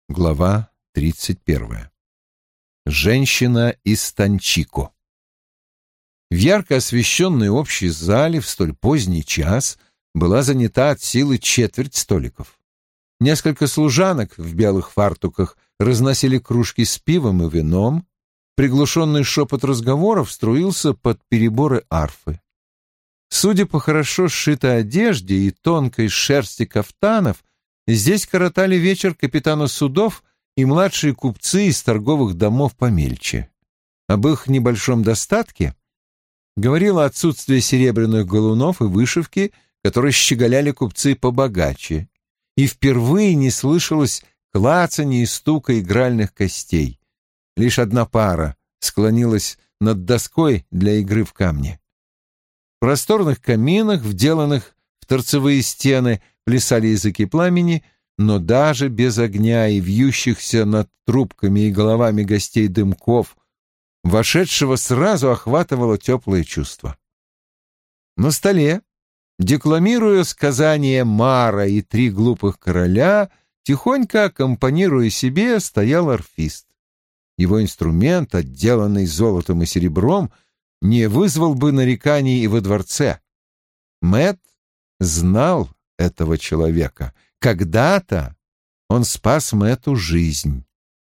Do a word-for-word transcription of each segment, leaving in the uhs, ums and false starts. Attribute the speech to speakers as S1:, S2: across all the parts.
S1: Глава тридцать первая. Женщина из Танчико. В ярко освещенной общей зале в столь поздний час была занята от силы четверть столиков. Несколько служанок в белых фартуках разносили кружки с пивом и вином. Приглушенный шепот разговоров струился под переборы арфы. Судя по хорошо сшитой одежде и тонкой шерсти кафтанов, здесь коротали вечер капитаны судов и младшие купцы из торговых домов помельче. Об их небольшом достатке говорило отсутствие серебряных галунов и вышивки, которые щеголяли купцы побогаче, и впервые не слышалось клацанья и стука игральных костей. Лишь одна пара склонилась над доской для игры в камни. В просторных каминах, вделанных в торцевые стены, плясали языки пламени, но даже без огня и вьющихся над трубками и головами гостей дымков вошедшего сразу охватывало теплое чувство. На столе, декламируя сказания Мара и три глупых короля, тихонько аккомпанируя себе, стоял арфист. Его инструмент, отделанный золотом и серебром, не вызвал бы нареканий и во дворце. Мэтт знал этого человека. Когда-то он спас Мэтту жизнь.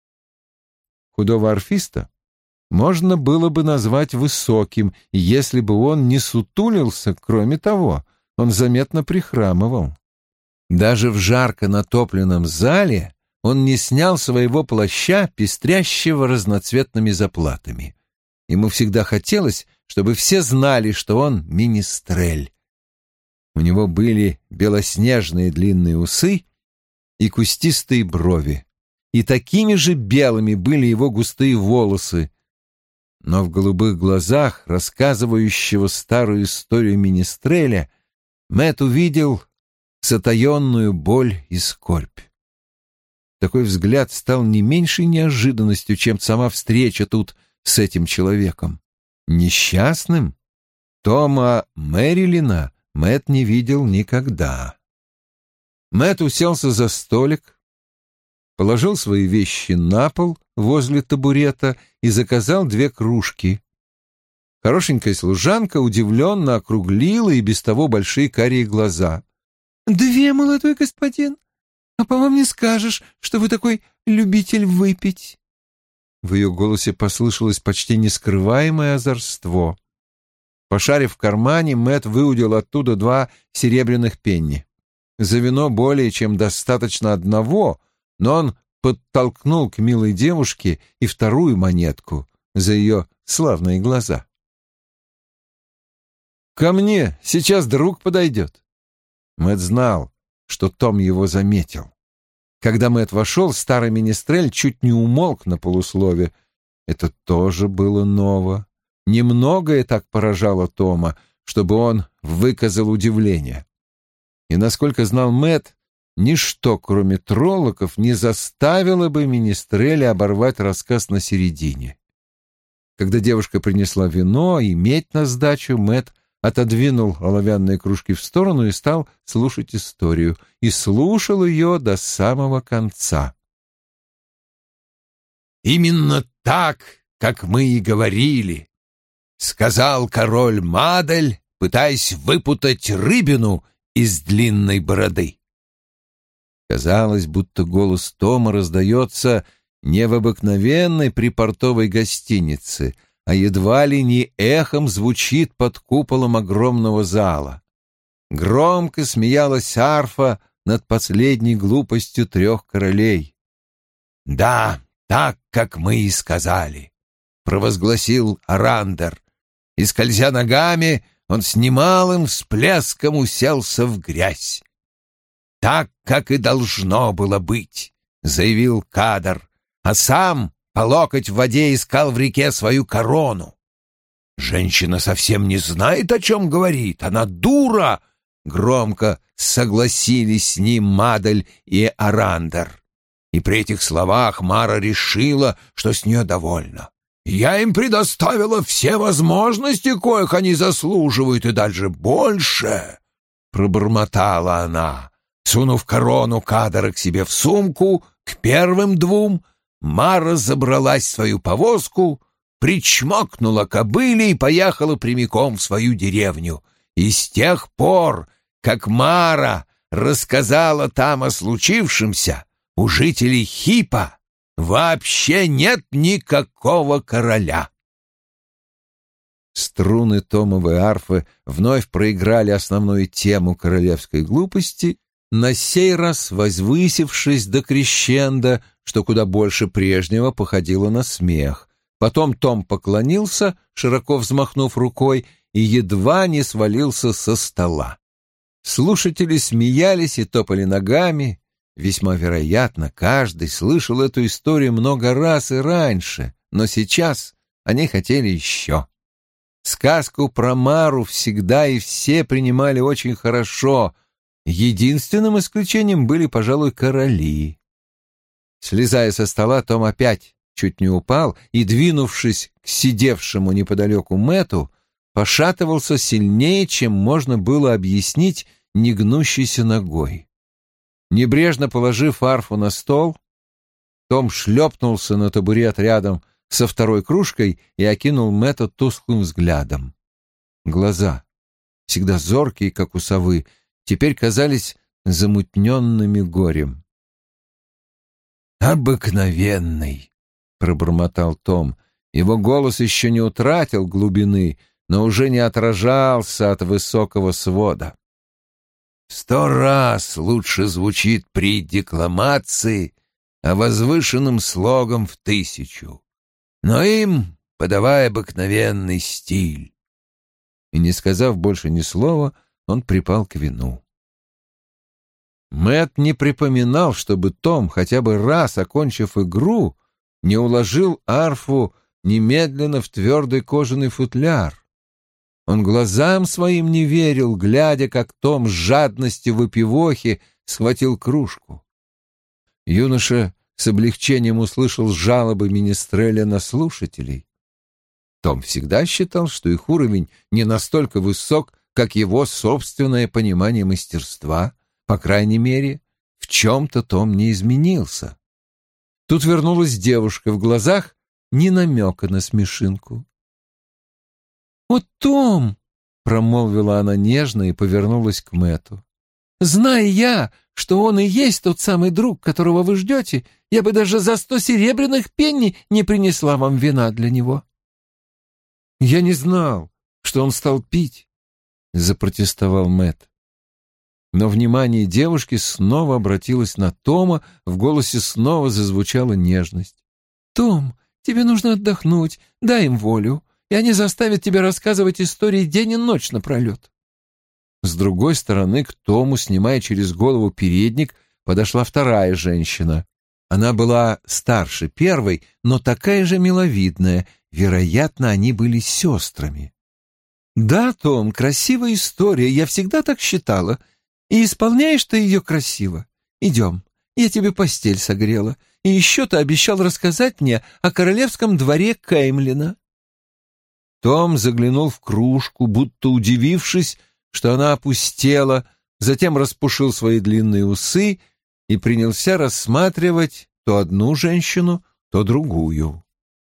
S1: Худого арфиста можно было бы назвать высоким, если бы он не сутулился. Кроме того, он заметно прихрамывал. Даже в жарко натопленном зале он не снял своего плаща, пестрящего разноцветными заплатами. Ему всегда хотелось, чтобы все знали, что он министрель. У него были белоснежные длинные усы и кустистые брови, и такими же белыми были его густые волосы. Но в голубых глазах, рассказывающего старую историю министреля, Мэтт увидел затаенную боль и скорбь. Такой взгляд стал не меньшей неожиданностью, чем сама встреча тут с этим человеком. Несчастным? Тома Мэрилина Мэтт не видел никогда. Мэтт уселся за столик, положил свои вещи на пол возле табурета и заказал две кружки. Хорошенькая служанка удивленно округлила и без того большие карие глаза. «Две, молодой господин? А по вам не скажешь, что вы такой любитель выпить». В ее голосе послышалось почти нескрываемое озорство. Пошарив в кармане, Мэтт выудил оттуда два серебряных пенни. За вино более чем достаточно одного, но он подтолкнул к милой девушке и вторую монетку за ее славные глаза. «Ко мне сейчас друг подойдет». Мэтт знал, что Том его заметил. Когда Мэтт вошел, старый министрель чуть не умолк на полуслове. Это тоже было ново. Немногое так поражало Тома, чтобы он выказал удивление. И, насколько знал Мэтт, ничто, кроме троллоков, не заставило бы министреля оборвать рассказ на середине. Когда девушка принесла вино и медь на сдачу, Мэтт отодвинул оловянные кружки в сторону и стал слушать историю, и слушал ее до самого конца. «Именно так, как мы и говорили», — сказал король Мадель, пытаясь выпутать рыбину из длинной бороды. Казалось, будто голос Тома раздается не в обыкновенной припортовой гостинице, а едва ли не эхом звучит под куполом огромного зала. Громко смеялась арфа над последней глупостью трех королей. «Да, так, как мы и сказали», — провозгласил Арандер, и, скользя ногами, он с немалым всплеском уселся в грязь. «Так, как и должно было быть», — заявил Кадар, а сам по локоть в воде искал в реке свою корону. «Женщина совсем не знает, о чем говорит, она дура!» Громко согласились с ним Мадель и Арандер. И при этих словах Мара решила, что с нее довольна. «Я им предоставила все возможности, коих они заслуживают, и даже больше!» Пробормотала она, сунув корону Кадара к себе в сумку
S2: К первым двум Мара забралась в свою повозку, причмокнула кобыле и поехала прямиком в свою деревню. И с тех пор, как Мара рассказала там о случившемся, у жителей Хипа вообще нет никакого короля.
S1: Струны томовой арфы вновь проиграли основную тему королевской глупости, на сей раз возвысившись до крещендо, что куда больше прежнего походило на смех. Потом Том поклонился, широко взмахнув рукой, и едва не свалился со стола. Слушатели смеялись и топали ногами. Весьма вероятно, каждый слышал эту историю много раз и раньше, но сейчас они хотели еще. Сказку про Мару всегда и все принимали очень хорошо. Единственным исключением были, пожалуй, короли. Слезая со стола, Том опять чуть не упал и, двинувшись к сидевшему неподалеку Мэтту, пошатывался сильнее, чем можно было объяснить негнущейся ногой. Небрежно положив арфу на стол, Том шлепнулся на табурет рядом со второй кружкой и окинул Мэтта тусклым взглядом. Глаза, всегда зоркие, как у совы, теперь казались замутненными горем.
S2: «Обыкновенный», — пробормотал Том. Его голос еще не утратил глубины, но уже не отражался от высокого свода. «Сто раз лучше звучит при декламации, а возвышенным слогом в тысячу. Но им подавай обыкновенный стиль».
S1: И, не сказав больше ни слова, он припал к вину. Мэтт не припоминал, чтобы Том, хотя бы раз окончив игру, не уложил арфу немедленно в твердый кожаный футляр. Он глазам своим не верил, глядя, как Том с жадностью выпивохи схватил кружку. Юноша с облегчением услышал жалобы министреля на слушателей. Том всегда считал, что их уровень не настолько высок, как его собственное понимание мастерства. По крайней мере, в чем-то Том не изменился. Тут вернулась девушка, в глазах ни намека на смешинку. «О, Том!» — промолвила она нежно и повернулась к Мэтту. «Зная я, что он и есть тот самый друг, которого вы ждете, я бы даже за сто серебряных пенни не принесла вам вина для него». «Я не знал, что он стал пить», — запротестовал Мэтт. Но внимание девушки снова обратилось на Тома, в голосе снова зазвучала нежность. «Том, тебе нужно отдохнуть, дай им волю, и они заставят тебя рассказывать истории день и ночь напролет». С другой стороны, к Тому, снимая через голову передник, подошла вторая женщина. Она была старше первой, но такая же миловидная. Вероятно, они были сестрами. «Да, Том, красивая история, я всегда так считала. И исполняешь ты ее красиво. Идем, я тебе постель согрела. И еще ты обещал рассказать мне о королевском дворе Кеймлина». Том заглянул в кружку, будто удивившись, что она опустела, затем распушил свои длинные усы и принялся рассматривать то одну женщину, то другую.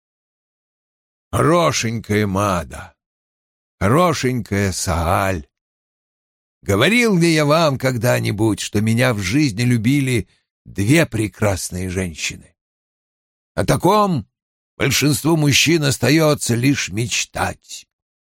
S2: «Хорошенькая Мада, хорошенькая Сааль. Говорил ли я вам когда-нибудь, что меня в жизни любили две прекрасные женщины? О таком большинству мужчин остается лишь мечтать».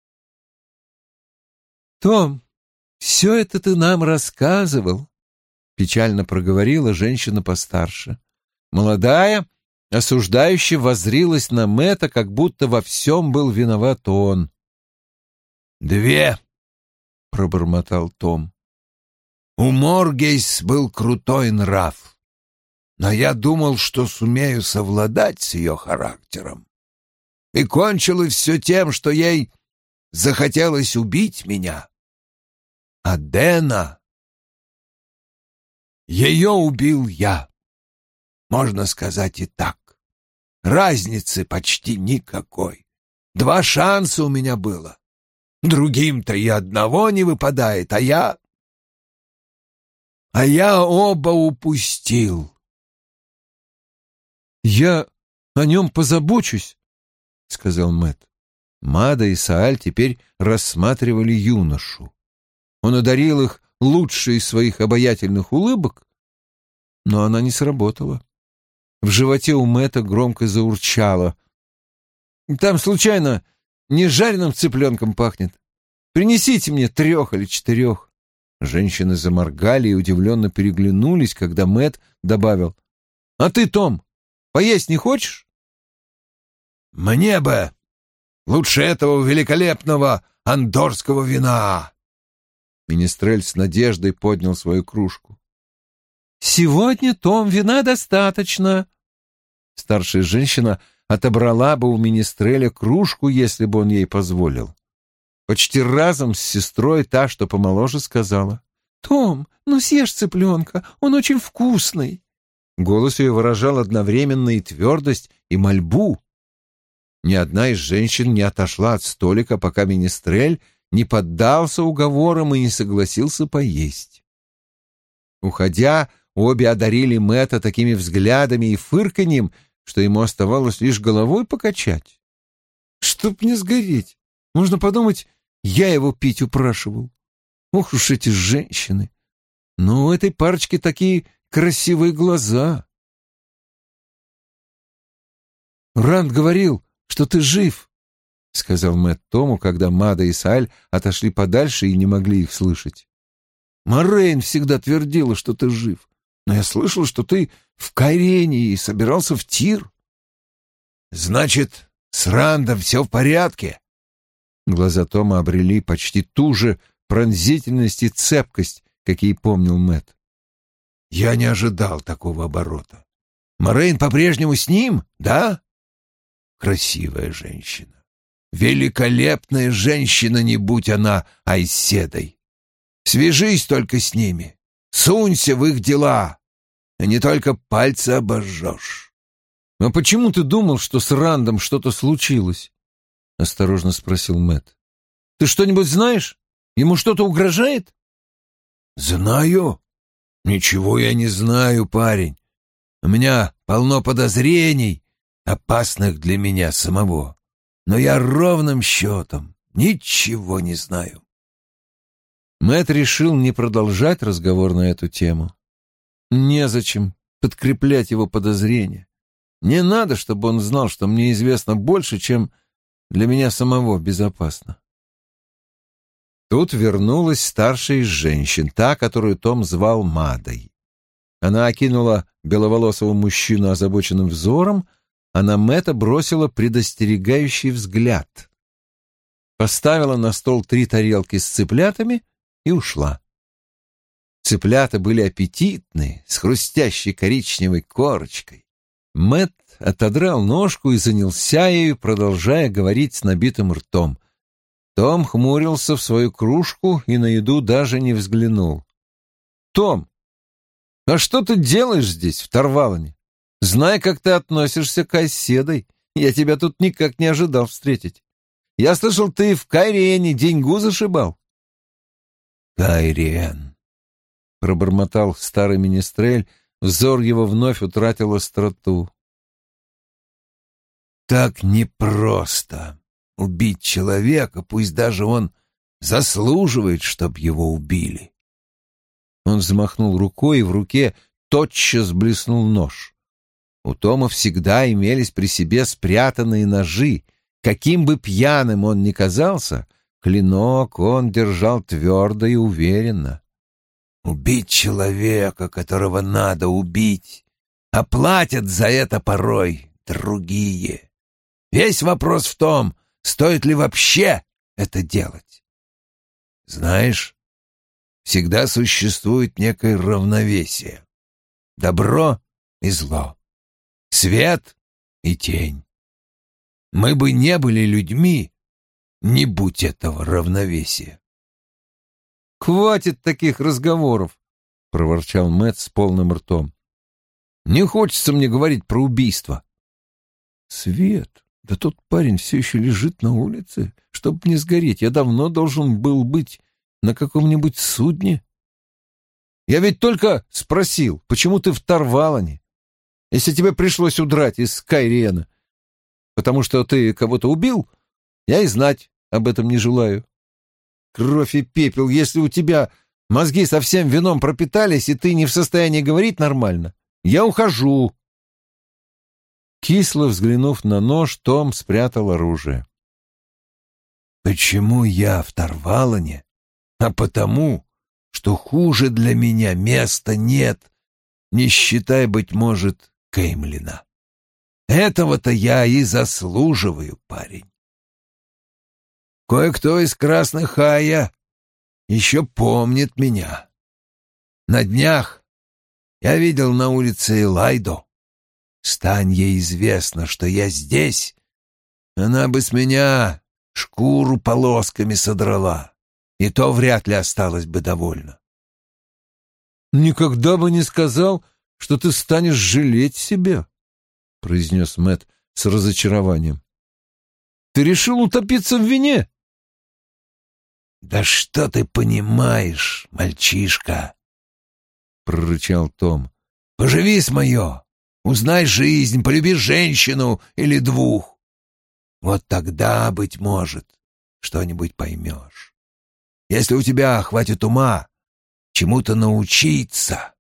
S1: «Том, все это ты нам рассказывал», — печально проговорила женщина постарше. Молодая, осуждающе воззрилась на Мэтта, как будто во всем был виноват он.
S2: «Две», — пробормотал Том. «У Моргейс был крутой нрав, но я думал, что сумею совладать с ее характером. И кончилось все тем, что ей захотелось убить меня. А Дэна... Ее убил я. Можно сказать и так. Разницы почти никакой. Два шанса у меня было. Другим-то и одного не выпадает, а я... А я оба упустил.
S1: «Я о нем позабочусь», — сказал Мэтт. Мада и Сааль теперь рассматривали юношу. Он одарил их лучшей из своих обаятельных улыбок, но она не сработала. В животе у Мэтта громко заурчало. «Там, случайно, не жареным цыпленком пахнет? Принесите мне трех или четырех». Женщины заморгали и удивленно переглянулись, когда Мэтт добавил: «А ты, Том, поесть не хочешь?»
S2: «Мне бы лучше этого великолепного андорского вина!»
S1: Министрель с надеждой поднял свою кружку. «Сегодня, Том, вина достаточно». Старшая женщина отобрала бы у Министреля кружку, если бы он ей позволил. Почти разом с сестрой та, что помоложе, сказала: «Том, ну съешь цыпленка, он очень вкусный». Голос ее выражал одновременно и твердость, и мольбу. Ни одна из женщин не отошла от столика, пока Министрель не поддался уговорам и не согласился поесть. Уходя, обе одарили Мэтта такими взглядами и фырканьем, что ему оставалось лишь головой покачать. «Чтоб не сгореть! Можно подумать, я его пить упрашивал. Ох уж эти женщины! Но у этой парочки такие красивые глаза!» «Ранд говорил, что ты жив», — сказал Мэтт Тому, когда Мада и Сааль отошли подальше и не могли их слышать. «Морейн всегда твердила, что ты жив, но я слышал, что ты в Кайрене и собирался в Тир».
S2: «Значит, с Рандом все в порядке?»
S1: Глаза Тома обрели почти ту же пронзительность и цепкость, какие помнил Мэтт.
S2: «Я не ожидал такого оборота. Морейн по-прежнему с ним, да? Красивая женщина. Великолепная женщина, не будь она Айседой. Свяжись только с ними, сунься в их дела, а не только пальцы обожжешь».
S1: «А почему ты думал, что с Рандом что-то случилось?» — осторожно спросил Мэтт. «Ты что-нибудь знаешь? Ему что-то угрожает?»
S2: «Знаю? Ничего я не знаю, парень. У меня полно подозрений, опасных для меня самого. Но я ровным счетом ничего не знаю».
S1: Мэтт решил не продолжать разговор на эту тему. Незачем подкреплять его подозрения. Не надо, чтобы он знал, что мне известно больше, чем для меня самого безопасно. Тут вернулась старшая из женщин, та, которую Том звал Мадой. Она окинула беловолосого мужчину озабоченным взором, а на Мэтта бросила предостерегающий взгляд. Поставила на стол три тарелки с цыплятами и ушла. Цыплята были аппетитные, с хрустящей коричневой корочкой. Мэтт отодрал ножку и занялся ею, продолжая говорить с набитым ртом. Том хмурился в свою кружку и на еду даже не взглянул. «Том, а что ты делаешь здесь, в Тарвалане? Зная, как ты относишься к оседой, я тебя тут никак не ожидал встретить. Я слышал, ты в Кайрене деньгу зашибал».
S2: «Кайрен»,
S1: — пробормотал старый министрель, взор его вновь утратил остроту.
S2: «Так непросто убить человека, пусть даже он заслуживает, чтоб его убили».
S1: Он взмахнул рукой, и в руке тотчас блеснул нож. У Тома всегда имелись при себе спрятанные ножи. Каким бы пьяным он ни казался, клинок он держал твердо и уверенно.
S2: «Убить человека, которого надо убить, а платят за это порой другие. Весь вопрос в том, стоит ли вообще это делать. Знаешь, всегда существует некое равновесие. Добро и зло. Свет и тень. Мы бы не были людьми, не будь этого равновесия».
S1: «Хватит таких разговоров», — проворчал Мэтт с полным ртом. «Не хочется мне говорить про убийство». «Свет, да тот парень все еще лежит на улице. Чтоб не сгореть, я давно должен был быть на каком-нибудь судне». «Я ведь только спросил, почему ты в Тарвалане? Если тебе пришлось удрать из Скайриена, потому что ты кого-то убил, я и знать об этом не желаю. Кровь и пепел, если у тебя мозги совсем вином пропитались, и ты не в состоянии говорить нормально, я ухожу». Кисло взглянув на нож, Том спрятал оружие.
S2: «Почему я в Тарвалане? А потому, что хуже для меня места нет, не считай, быть может, Кеймлина. Этого-то я и заслуживаю, парень. Кое-кто из красных Ая еще помнит меня. На днях я видел на улице Элайду. Стань ей известно, что я здесь, она бы с меня шкуру полосками содрала, и то вряд ли осталась бы довольна».
S1: «Никогда бы не сказал, что ты станешь жалеть себя», — произнес Мэтт с разочарованием. «Ты решил утопиться в вине?»
S2: «Да что ты понимаешь, мальчишка?» — прорычал Том. «Поживи с мое, узнай жизнь, полюби женщину или двух. Вот тогда, быть может, что-нибудь поймешь. Если у тебя хватит ума чему-то научиться.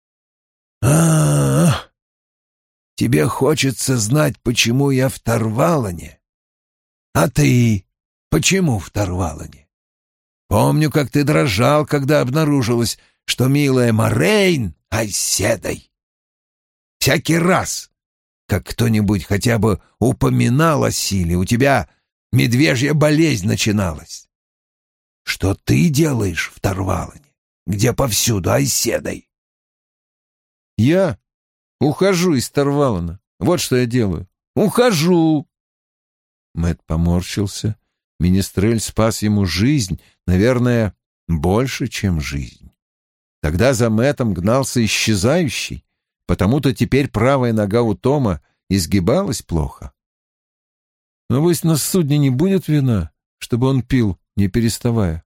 S2: А, тебе хочется знать, почему я в Тарвалане? А ты почему в Тарвалане? Помню, как ты дрожал, когда обнаружилось, что милая Морейн оседой. Всякий раз, как кто-нибудь хотя бы упоминал о силе, у тебя медвежья болезнь начиналась. Что ты делаешь в Тарвалане, где повсюду оседой?»
S1: «Я ухожу из Тарвалана. Вот что я делаю. Ухожу!» Мэтт поморщился. Министрель спас ему жизнь, наверное, больше, чем жизнь. Тогда за Мэттом гнался исчезающий, потому-то теперь правая нога у Тома изгибалась плохо. Но пусть на судне не будет вина, чтобы он пил, не переставая.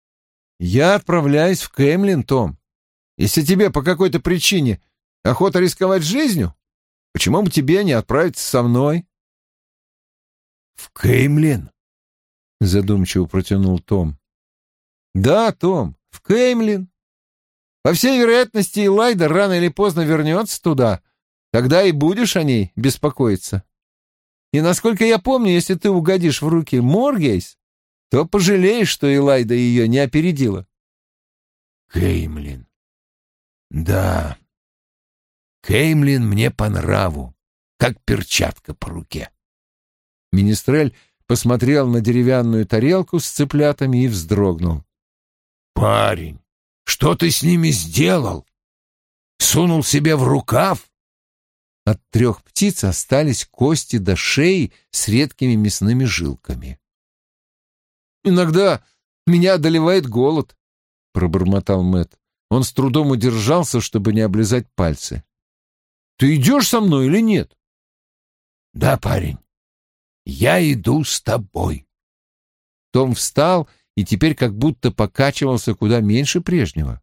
S1: Я отправляюсь в Кемлин, Том. Если тебе по какой-то причине охота рисковать жизнью, почему бы тебе не отправиться со мной?
S2: «В Кеймлин?»
S1: — задумчиво протянул Том. «Да, Том, в Кеймлин. По всей вероятности, Элайда рано или поздно вернется туда. Тогда и будешь о ней беспокоиться. И, насколько я помню, если ты угодишь в руки Моргейс, то пожалеешь, что Элайда ее не опередила».
S2: «Кеймлин. Да, Кеймлин мне по нраву, как перчатка по руке».
S1: Министрель посмотрел на деревянную тарелку с цыплятами и вздрогнул.
S2: «Парень, что ты с ними сделал? Сунул себе в рукав?»
S1: От трех птиц остались кости до шеи с редкими мясными жилками. «Иногда меня одолевает голод», — пробормотал Мэтт. Он с трудом удержался, чтобы не облизать пальцы. «Ты идешь со мной или нет?»
S2: «Да, парень, я иду с тобой».
S1: Том встал и теперь как будто покачивался куда меньше прежнего.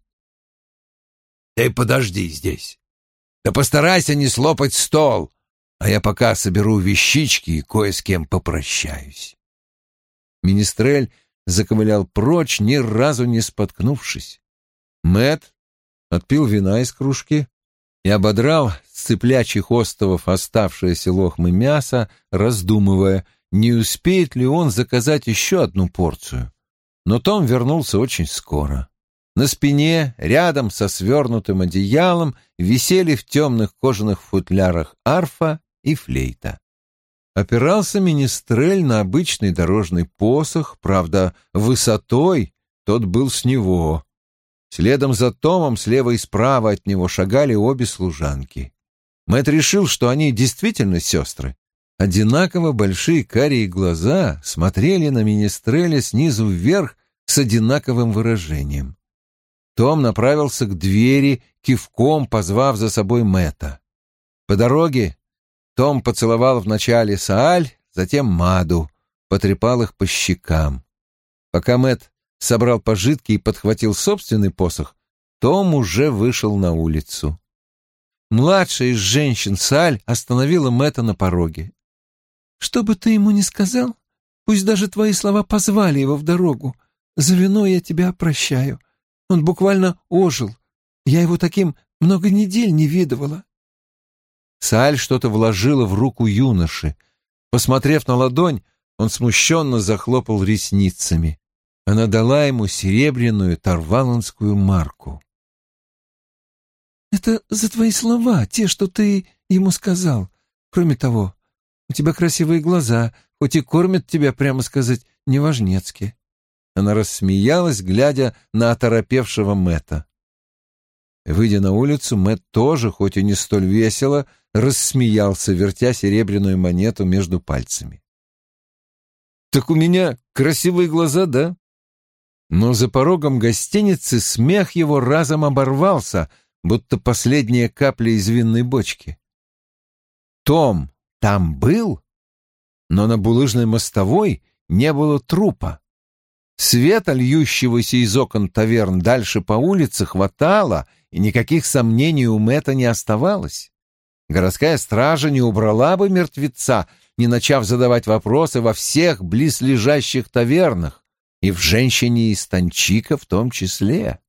S2: «Ты подожди здесь. Да постарайся не слопать стол, а я пока соберу вещички и кое с кем попрощаюсь».
S1: Министрель заковылял прочь, ни разу не споткнувшись. Мэтт отпил вина из кружки и ободрал с цыплячьих остовов оставшееся лохмы мяса, раздумывая, не успеет ли он заказать еще одну порцию. Но Том вернулся очень скоро. На спине, рядом со свернутым одеялом, висели в темных кожаных футлярах арфа и флейта. Опирался министрель на обычный дорожный посох, правда, высотой тот был с него. Следом за Томом слева и справа от него шагали обе служанки. Мэтт решил, что они действительно сестры. Одинаково большие карие глаза смотрели на министреля снизу вверх с одинаковым выражением. Том направился к двери, кивком позвав за собой Мэтта. По дороге Том поцеловал вначале Сааль, затем Маду, потрепал их по щекам. Пока Мэтт собрал пожитки и подхватил собственный посох, Том уже вышел на улицу. младшая из женщин, Саль, остановила Мэтта на пороге. «Что бы ты ему ни сказал, пусть даже твои слова позвали его в дорогу. За вино я тебя прощаю. Он буквально ожил. Я его таким много недель не видывала». Саль что-то вложила в руку юноши. Посмотрев на ладонь, он смущенно захлопал ресницами. Она дала ему серебряную тарваланскую марку. «Это за твои слова, те, что ты ему сказал. Кроме того, у тебя красивые глаза, хоть и кормят тебя, прямо сказать, неважнецки». Она рассмеялась, глядя на оторопевшего Мэтта. Выйдя на улицу, Мэтт тоже, хоть и не столь весело, рассмеялся, вертя серебряную монету между пальцами. «Так у меня красивые глаза, да?» Но за порогом гостиницы смех его разом оборвался, будто последняя капля из винной бочки. Том там был, но на булыжной мостовой не было трупа. Света, льющегося из окон таверн дальше по улице, хватало, и никаких сомнений у Мэтта не оставалось. Городская стража не убрала бы мертвеца, не начав задавать вопросы во всех близлежащих тавернах, и в «Женщине из Танчика» в том числе.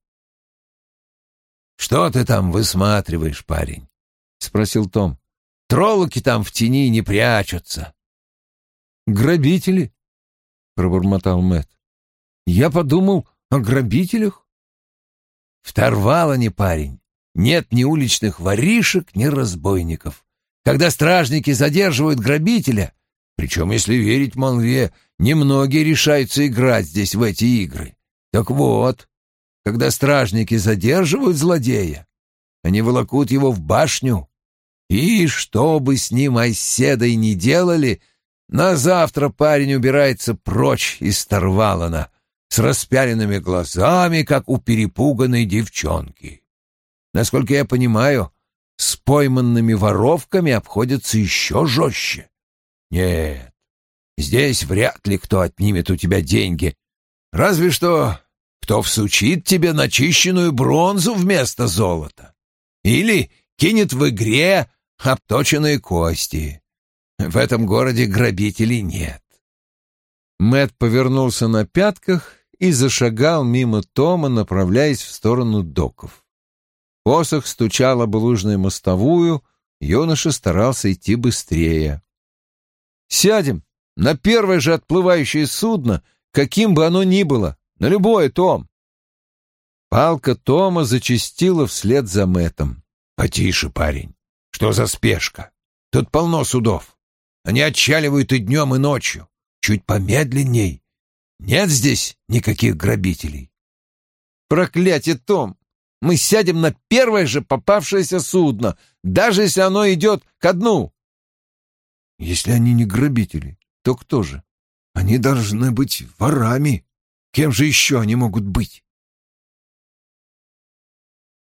S2: «Что ты там высматриваешь, парень?» — спросил Том. «Троллоки там в тени не прячутся».
S1: «Грабители», — пробормотал Мэтт. «Я подумал о грабителях».
S2: «В Тарвалане, парень, нет ни уличных воришек, ни разбойников. Когда стражники задерживают грабителя, причем, если верить молве, немногие решаются играть здесь в эти игры. Так вот, когда стражники задерживают злодея, они волокут его в башню, и что бы с ним оседой ни делали, на завтра парень убирается прочь из Тарвалана с распяленными глазами, как у перепуганной девчонки. Насколько я понимаю, с пойманными воровками обходятся еще жестче. Нет, здесь вряд ли кто отнимет у тебя деньги, разве что кто всучит тебе начищенную бронзу вместо золота или кинет в игре обточенные кости. В этом городе грабителей нет».
S1: Мэтт повернулся на пятках и зашагал мимо Тома, направляясь в сторону доков. Посох стучал об булыжную мостовую, юноша старался идти быстрее. «Сядем на первое же отплывающее судно, каким бы оно ни было, на любое, Том!» Палка Тома зачастила вслед за Мэттом.
S2: «Потише, парень. Что за спешка? Тут полно судов. Они отчаливают и днем, и ночью. Чуть помедленней. Нет здесь никаких грабителей».
S1: «Проклятие, Том! Мы сядем на первое же попавшееся судно, даже если оно идет ко дну». «Если они не грабители, то кто же? Они должны быть ворами. Кем же еще они могут быть?»